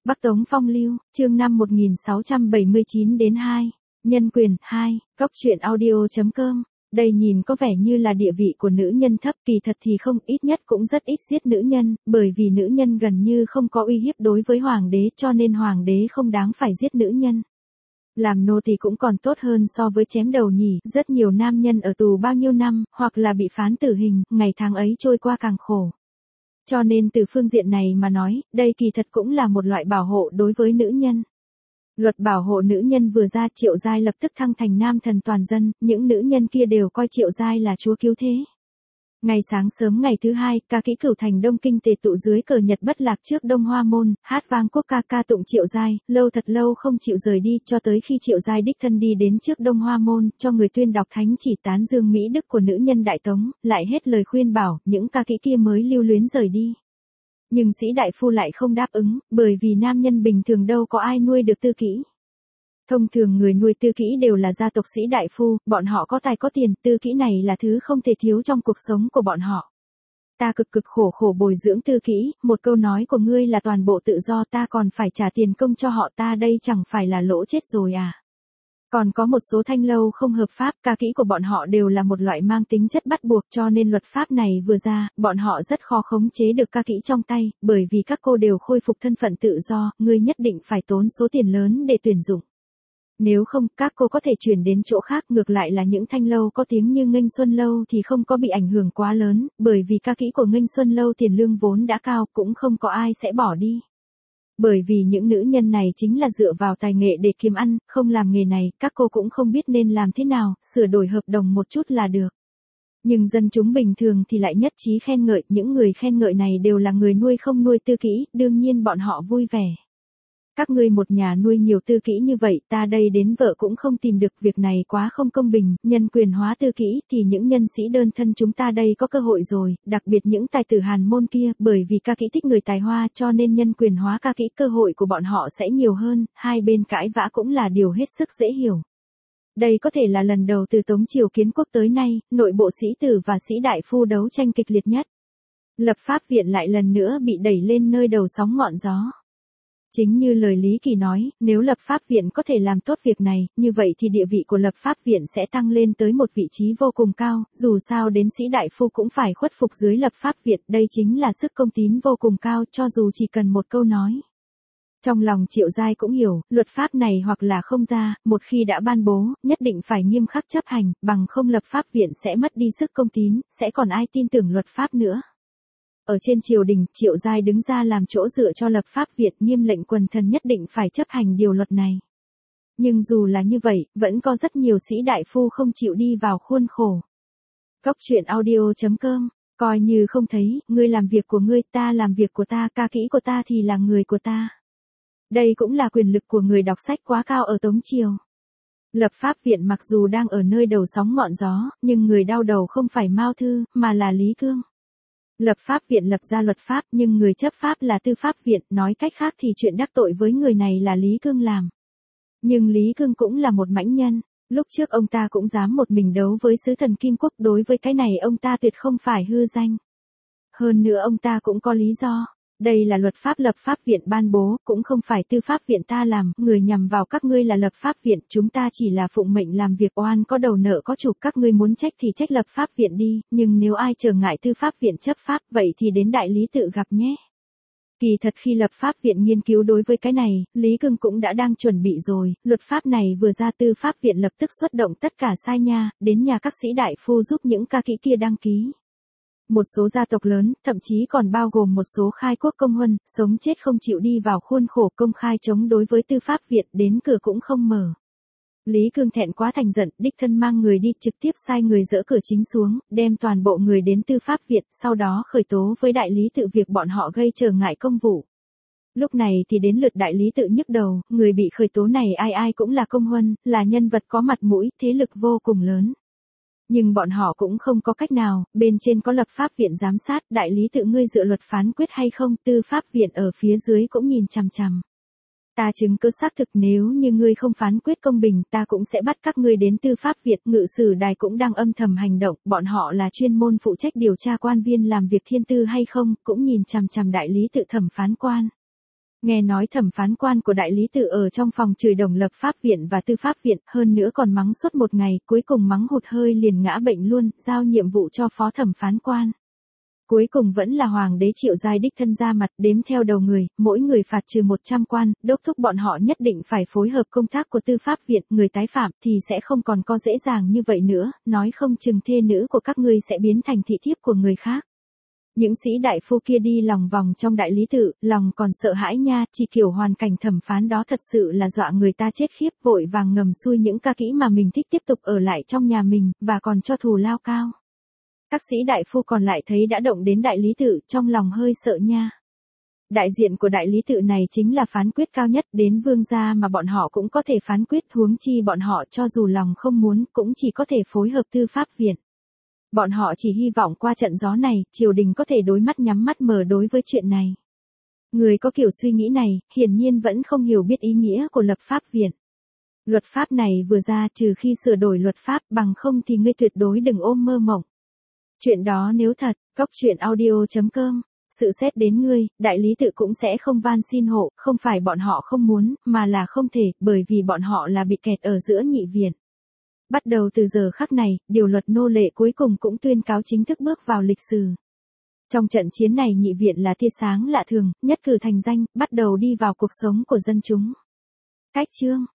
Bắc Tống Phong Lưu, chương 5 1679 đến 2. Nhân quyền 2, Cóc truyện audio.com. Đây nhìn có vẻ như là địa vị của nữ nhân thấp, kỳ thật thì không, ít nhất cũng rất ít giết nữ nhân, bởi vì nữ nhân gần như không có uy hiếp đối với hoàng đế, cho nên hoàng đế không đáng phải giết nữ nhân. Làm nô tỳ cũng còn tốt hơn so với chém đầu nhỉ, rất nhiều nam nhân ở tù bao nhiêu năm, hoặc là bị phán tử hình, ngày tháng ấy trôi qua càng khổ. Cho nên từ phương diện này mà nói, đây kỳ thật cũng là một loại bảo hộ đối với nữ nhân. Luật bảo hộ nữ nhân vừa ra, Triệu Giai lập tức thăng thành nam thần toàn dân, những nữ nhân kia đều coi Triệu Giai là chúa cứu thế. Ngày sáng sớm ngày thứ hai, ca kỹ Cửu Thành Đông Kinh tề tụ dưới cờ Nhật Bất Lạc trước Đông Hoa Môn, hát vang quốc ca ca tụng Triệu Giai, lâu thật lâu không chịu rời đi, cho tới khi Triệu Giai đích thân đi đến trước Đông Hoa Môn, cho người tuyên đọc thánh chỉ tán dương mỹ đức của nữ nhân Đại Tống, lại hết lời khuyên bảo, những ca kỹ kia mới lưu luyến rời đi. Nhưng sĩ đại phu lại không đáp ứng, bởi vì nam nhân bình thường đâu có ai nuôi được tư kỹ. Thông thường người nuôi tư kỹ đều là gia tộc sĩ đại phu, bọn họ có tài có tiền, tư kỹ này là thứ không thể thiếu trong cuộc sống của bọn họ. Ta cực khổ bồi dưỡng tư kỹ, một câu nói của ngươi là toàn bộ tự do, ta còn phải trả tiền công cho họ, ta đây chẳng phải là lỗ chết rồi à. Còn có một số thanh lâu không hợp pháp, ca kỹ của bọn họ đều là một loại mang tính chất bắt buộc, cho nên luật pháp này vừa ra, bọn họ rất khó khống chế được ca kỹ trong tay, bởi vì các cô đều khôi phục thân phận tự do, ngươi nhất định phải tốn số tiền lớn để tuyển dụng. Nếu không, các cô có thể chuyển đến chỗ khác, ngược lại là những thanh lâu có tiếng như Nghênh Xuân Lâu thì không có bị ảnh hưởng quá lớn, bởi vì ca kỹ của Nghênh Xuân Lâu tiền lương vốn đã cao, cũng không có ai sẽ bỏ đi. Bởi vì những nữ nhân này chính là dựa vào tài nghệ để kiếm ăn, không làm nghề này, các cô cũng không biết nên làm thế nào, sửa đổi hợp đồng một chút là được. Nhưng dân chúng bình thường thì lại nhất trí khen ngợi, những người khen ngợi này đều là người nuôi không nuôi tư kỹ, đương nhiên bọn họ vui vẻ. Các ngươi một nhà nuôi nhiều tư kỹ như vậy, ta đây đến vợ cũng không tìm được, việc này quá không công bình, nhân quyền hóa tư kỹ thì những nhân sĩ đơn thân chúng ta đây có cơ hội rồi, đặc biệt những tài tử Hàn môn kia, bởi vì ca kỹ thích người tài hoa cho nên nhân quyền hóa ca kỹ, cơ hội của bọn họ sẽ nhiều hơn, hai bên cãi vã cũng là điều hết sức dễ hiểu. Đây có thể là lần đầu từ Tống Triều Kiến Quốc tới nay, nội bộ sĩ tử và sĩ đại phu đấu tranh kịch liệt nhất. Lập pháp viện lại lần nữa bị đẩy lên nơi đầu sóng ngọn gió. Chính như lời Lý Kỳ nói, nếu lập pháp viện có thể làm tốt việc này, như vậy thì địa vị của lập pháp viện sẽ tăng lên tới một vị trí vô cùng cao, dù sao đến sĩ đại phu cũng phải khuất phục dưới lập pháp viện, đây chính là sức công tín vô cùng cao, cho dù chỉ cần một câu nói. Trong lòng Triệu Giai cũng hiểu, luật pháp này hoặc là không ra, một khi đã ban bố, nhất định phải nghiêm khắc chấp hành, bằng không lập pháp viện sẽ mất đi sức công tín, sẽ còn ai tin tưởng luật pháp nữa. Ở trên triều đình, Triệu Giai đứng ra làm chỗ dựa cho lập pháp viện, nghiêm lệnh quần thần nhất định phải chấp hành điều luật này. Nhưng dù là như vậy, vẫn có rất nhiều sĩ đại phu không chịu đi vào khuôn khổ. Cóc truyện audio.com, coi như không thấy, ngươi làm việc của ngươi, ta làm việc của ta, ca kỹ của ta thì là người của ta. Đây cũng là quyền lực của người đọc sách quá cao ở Tống Triều. Lập pháp viện mặc dù đang ở nơi đầu sóng ngọn gió, nhưng người đau đầu không phải Mao Thư, mà là Lý Cương. Lập pháp viện lập ra luật pháp, nhưng người chấp pháp là tư pháp viện, nói cách khác thì chuyện đắc tội với người này là Lý Cương làm. Nhưng Lý Cương cũng là một mãnh nhân, lúc trước ông ta cũng dám một mình đấu với sứ thần Kim Quốc, đối với cái này ông ta tuyệt không phải hư danh. Hơn nữa ông ta cũng có lý do. Đây là luật pháp lập pháp viện ban bố, cũng không phải tư pháp viện ta làm, người nhằm vào các ngươi là lập pháp viện, chúng ta chỉ là phụng mệnh làm việc, oan có đầu nợ có chủ, các ngươi muốn trách thì trách lập pháp viện đi, nhưng nếu ai trở ngại tư pháp viện chấp pháp, vậy thì đến đại lý tự gặp nhé. Kỳ thật khi lập pháp viện nghiên cứu đối với cái này, Lý Cương cũng đã đang chuẩn bị rồi, luật pháp này vừa ra tư pháp viện lập tức xuất động tất cả sai nha, đến nhà các sĩ đại phu giúp những ca kỹ kia đăng ký. Một số gia tộc lớn, thậm chí còn bao gồm một số khai quốc công huân, sống chết không chịu đi vào khuôn khổ công khai chống đối với tư pháp viện, đến cửa cũng không mở. Lý Cương thẹn quá thành giận, đích thân mang người đi, trực tiếp sai người dỡ cửa chính xuống, đem toàn bộ người đến tư pháp viện, sau đó khởi tố với đại lý tự việc bọn họ gây trở ngại công vụ. Lúc này thì đến lượt đại lý tự nhức đầu, người bị khởi tố này ai ai cũng là công huân, là nhân vật có mặt mũi, thế lực vô cùng lớn. Nhưng bọn họ cũng không có cách nào, bên trên có lập pháp viện giám sát, đại lý tự ngươi dựa luật phán quyết hay không, tư pháp viện ở phía dưới cũng nhìn chằm chằm. Ta chứng cứ xác thực, nếu như ngươi không phán quyết công bình, ta cũng sẽ bắt các ngươi đến tư pháp viện, ngự sử đài cũng đang âm thầm hành động, bọn họ là chuyên môn phụ trách điều tra quan viên làm việc thiên tư hay không, cũng nhìn chằm chằm đại lý tự thẩm phán quan. Nghe nói thẩm phán quan của đại lý tự ở trong phòng chửi đồng lập pháp viện và tư pháp viện, hơn nữa còn mắng suốt một ngày, cuối cùng mắng hụt hơi liền ngã bệnh luôn, giao nhiệm vụ cho phó thẩm phán quan. Cuối cùng vẫn là hoàng đế Triệu Giai đích thân ra mặt, đếm theo đầu người, mỗi người phạt trừ 100 quan, đốc thúc bọn họ nhất định phải phối hợp công tác của tư pháp viện, người tái phạm thì sẽ không còn có dễ dàng như vậy nữa, nói không chừng thê nữ của các ngươi sẽ biến thành thị thiếp của người khác. Những sĩ đại phu kia đi lòng vòng trong đại lý tự, lòng còn sợ hãi nha, chỉ kiểu hoàn cảnh thẩm phán đó thật sự là dọa người ta chết khiếp, vội vàng ngầm xuôi những ca kỹ mà mình thích tiếp tục ở lại trong nhà mình, và còn cho thù lao cao. Các sĩ đại phu còn lại thấy đã động đến đại lý tự, trong lòng hơi sợ nha. Đại diện của đại lý tự này chính là phán quyết cao nhất, đến vương gia mà bọn họ cũng có thể phán quyết, huống chi bọn họ cho dù lòng không muốn cũng chỉ có thể phối hợp tư pháp viện. Bọn họ chỉ hy vọng qua trận gió này, triều đình có thể đối mắt nhắm mắt mở đối với chuyện này. Người có kiểu suy nghĩ này, hiển nhiên vẫn không hiểu biết ý nghĩa của lập pháp viện. Luật pháp này vừa ra, trừ khi sửa đổi luật pháp, bằng không thì ngươi tuyệt đối đừng ôm mơ mộng. Chuyện đó nếu thật, coctruyện.audio.com, sự xét đến ngươi, đại lý tự cũng sẽ không van xin hộ, không phải bọn họ không muốn, mà là không thể, bởi vì bọn họ là bị kẹt ở giữa nhị viện. Bắt đầu từ giờ khắc này, điều luật nô lệ cuối cùng cũng tuyên cáo chính thức bước vào lịch sử. Trong trận chiến này nhị viện là tia sáng lạ thường, nhất cử thành danh, bắt đầu đi vào cuộc sống của dân chúng. Cách chương